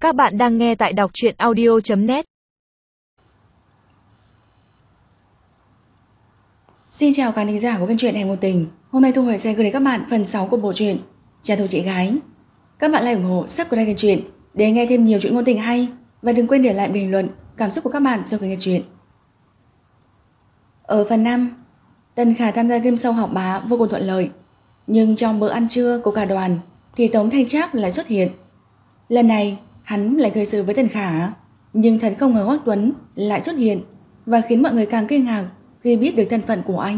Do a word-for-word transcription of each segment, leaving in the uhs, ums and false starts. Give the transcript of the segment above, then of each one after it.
Các bạn đang nghe tại đọc truyện audio chấm net. Xin chào các thính giả của kênh truyện Hẹn Ngôn Tình. Hôm nay Thu Huệ sẽ gửi đến các bạn phần sáu của bộ truyện Cha Thu Chị Gái. Các bạn hãy ủng hộ subscribe kênh truyện để nghe thêm nhiều chuyện ngôn tình hay, và đừng quên để lại bình luận cảm xúc của các bạn sau khi nghe truyện. Ở phần năm, Tần Khả tham gia game show học bá vô cùng thuận lợi, nhưng trong bữa ăn trưa của cả đoàn thì Tống Thanh Trác lại xuất hiện. Lần này hắn lại gây sự với Tần Khả, nhưng thật không ngờ Hoắc Tuấn lại xuất hiện và khiến mọi người càng kinh ngạc khi biết được thân phận của anh.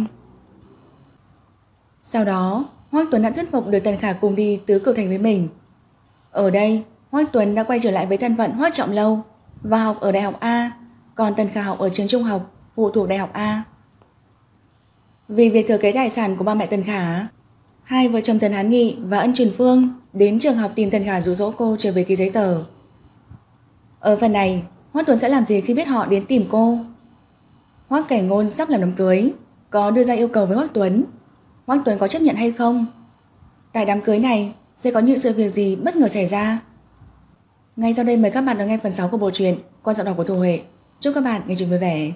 Sau đó, Hoắc Tuấn đã thuyết phục được Tần Khả cùng đi Tứ Cửu Thành với mình. Ở đây, Hoắc Tuấn đã quay trở lại với thân phận Hoắc Trọng Lâu và học ở Đại học A, còn Tần Khả học ở trường trung học phụ thuộc Đại học A. Vì việc thừa kế tài sản của ba mẹ Tần Khả, hai vợ chồng Tần Hán Nghị và Ân Truyền Phương đến trường học tìm Tần Khả dụ dỗ cô trở về ký giấy tờ. Ở phần này, Hoắc Tuấn sẽ làm gì khi biết họ đến tìm cô? Hoắc Cảnh Ngôn sắp làm đám cưới, có đưa ra yêu cầu với Hoắc Tuấn. Hoắc Tuấn có chấp nhận hay không? Tại đám cưới này sẽ có những sự việc gì bất ngờ xảy ra? Ngay sau đây mời các bạn đón nghe phần sáu của bộ truyện qua giọng đọc của Thu Huệ. Chúc các bạn nghe truyện vui vẻ.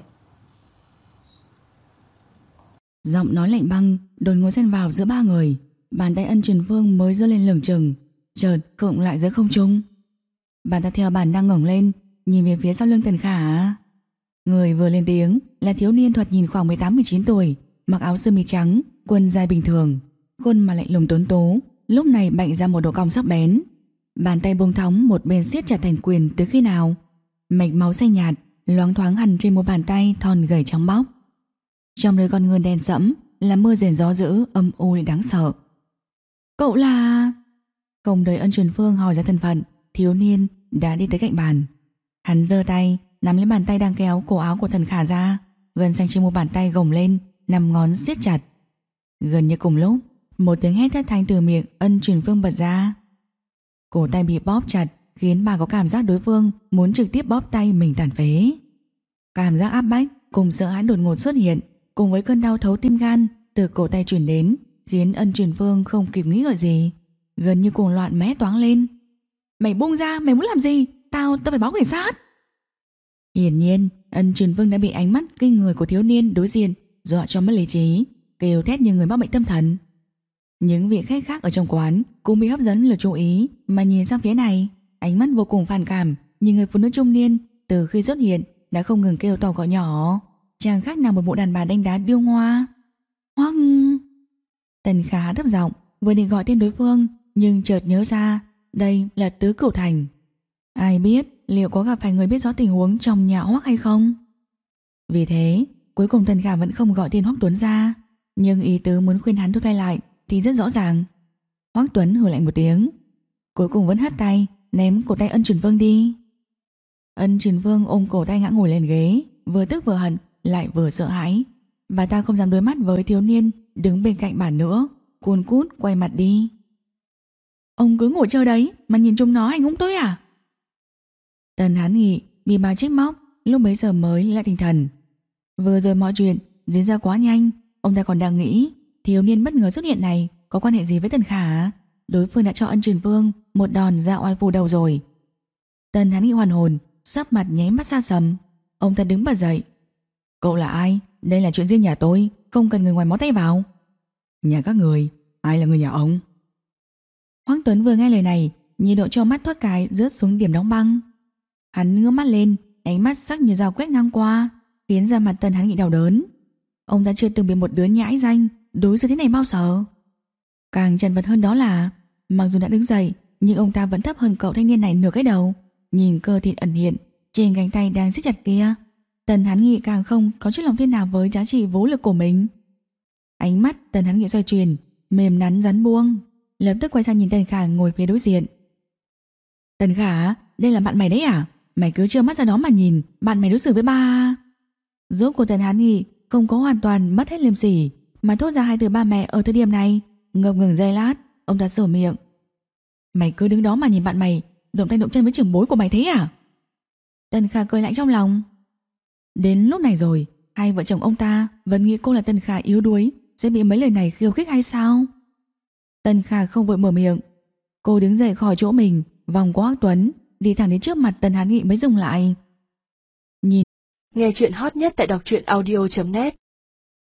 Giọng nói lạnh băng đột ngột xen vào giữa ba người. Bàn tay Ân Truyền Phương mới giơ lên lửng chừng, chợt khựng lại giữa không trung. Bà ta theo bản năng ngẩng lên, nhìn về phía sau lưng Tần Khả. Người vừa lên tiếng là thiếu niên thoạt nhìn khoảng mười tám mười chín tuổi, mặc áo sơ mi trắng, quần dài bình thường, khuôn mặt lạnh lùng tuấn tú, lúc này bạnh ra một độ cong sắc bén. Bàn tay buông thõng một bên siết chặt thành quyền từ khi nào, mạch máu xanh nhạt loáng thoáng hằn trên một bàn tay thon gầy trắng bóc. Trong đôi con ngươi đen sẫm là mưa rền gió dữ, âm u đến đáng sợ. Cậu là... Không đợi Ân Truyền Phương hỏi ra thân phận, thiếu niên đã đi tới cạnh bàn. Hắn giơ tay nắm lấy bàn tay đang kéo cổ áo của Tần Khả ra, gân xanh trên một bàn tay gồng lên, năm ngón siết chặt. Gần như cùng lúc, một tiếng hét thất thanh từ miệng Ân Truyền Phương bật ra. Cổ tay bị bóp chặt khiến bà có cảm giác đối phương muốn trực tiếp bóp tay mình tàn phế. Cảm giác áp bách cùng sợ hãi đột ngột xuất hiện, cùng với cơn đau thấu tim gan từ cổ tay truyền đến, khiến Ân Truyền Phương không kịp nghĩ ngợi gì, gần như cuồng loạn mé toáng lên. Mày buông ra, mày muốn làm gì? Tao, tao phải báo cảnh sát. Hiển nhiên, Ân Truyền Phương đã bị ánh mắt kinh người của thiếu niên đối diện dọa cho mất lý trí, kêu thét như người mắc bệnh tâm thần. Những vị khách khác ở trong quán cũng bị hấp dẫn lực chú ý mà nhìn sang phía này, ánh mắt vô cùng phản cảm, nhìn người phụ nữ trung niên từ khi xuất hiện đã không ngừng kêu to gọi nhỏ, chẳng khác nào một bộ đàn bà đánh đá điêu ngoa. Hoắc... Tần Khả thấp giọng vừa định gọi tên đối phương, nhưng chợt nhớ ra đây là Tứ Cửu Thành. Ai biết liệu có gặp phải người biết rõ tình huống trong nhà Hoắc hay không. Vì thế cuối cùng Tần Khả vẫn không gọi tên Hoắc Tuấn ra, nhưng ý tứ muốn khuyên hắn thu tay lại thì rất rõ ràng. Hoắc Tuấn hừ lạnh một tiếng, cuối cùng vẫn hất tay ném cổ tay Ân Truyền Phương đi. Ân Truyền Phương ôm cổ tay ngã ngồi lên ghế, vừa tức vừa hận lại vừa sợ hãi. Bà ta không dám đối mắt với thiếu niên đứng bên cạnh bà nữa, cuồn cút quay mặt đi. Ông cứ ngồi chơi đấy mà nhìn chúng nó hành hung tôi à? Tần Hán Nghị bị bà trách móc lúc bấy giờ mới lại tinh thần. Vừa rồi mọi chuyện diễn ra quá nhanh, ông ta còn đang nghĩ thiếu niên bất ngờ xuất hiện này có quan hệ gì với Tần Khả. Đối phương đã cho Ân Truyền Phương một đòn ra oai phù đầu rồi. Tần Hán Nghị hoàn hồn, sắc mặt nháy mắt xa sầm. Ông ta đứng bật dậy. Cậu là ai? Đây là chuyện riêng nhà tôi, không cần người ngoài mó tay vào. Nhà các người, ai là người nhà ông? Hoắc Tuấn vừa nghe lời này, nhiệt độ trong mắt thoát cái rớt xuống điểm đóng băng. Hắn ngước mắt lên, ánh mắt sắc như dao quét ngang qua, khiến da mặt Tần Hán Nghị đau đớn. Ông ta chưa từng bị một đứa nhãi danh đối xử thế này bao giờ. Càng chật vật hơn đó là, mặc dù đã đứng dậy, nhưng ông ta vẫn thấp hơn cậu thanh niên này nửa cái đầu. Nhìn cơ thịt ẩn hiện trên cánh tay đang siết chặt kia, Tần Hán Nghị càng không có chút lòng tin nào với giá trị vũ lực của mình. Ánh mắt Tần Hán Nghị xoay chuyển, mềm nắn rắn buông, lập tức quay sang nhìn Tần Khả ngồi phía đối diện. Tần Khả, đây là bạn mày đấy à? Mày cứ trơ mắt ra đó mà nhìn bạn mày đối xử với ba. Rốt của Tần Hán Nghị không có hoàn toàn mất hết liêm sỉ, mà thốt ra hai từ ba mẹ ở thời điểm này. Ngập ngừng giây lát, ông ta sổ miệng. Mày cứ đứng đó mà nhìn bạn mày động tay động chân với trưởng bối của mày thế à? Tần Khả cười lạnh trong lòng. Đến lúc này rồi, hai vợ chồng ông ta vẫn nghĩ cô là Tần Khả yếu đuối sẽ bị mấy lời này khiêu khích hay sao? Tần Khả không vội mở miệng. Cô đứng dậy khỏi chỗ mình, vòng qua Hoắc Tuấn, đi thẳng đến trước mặt Tần Hán Nghị mới dừng lại. Nhìn nghe chuyện hot nhất tại đọc truyện audio chấm net.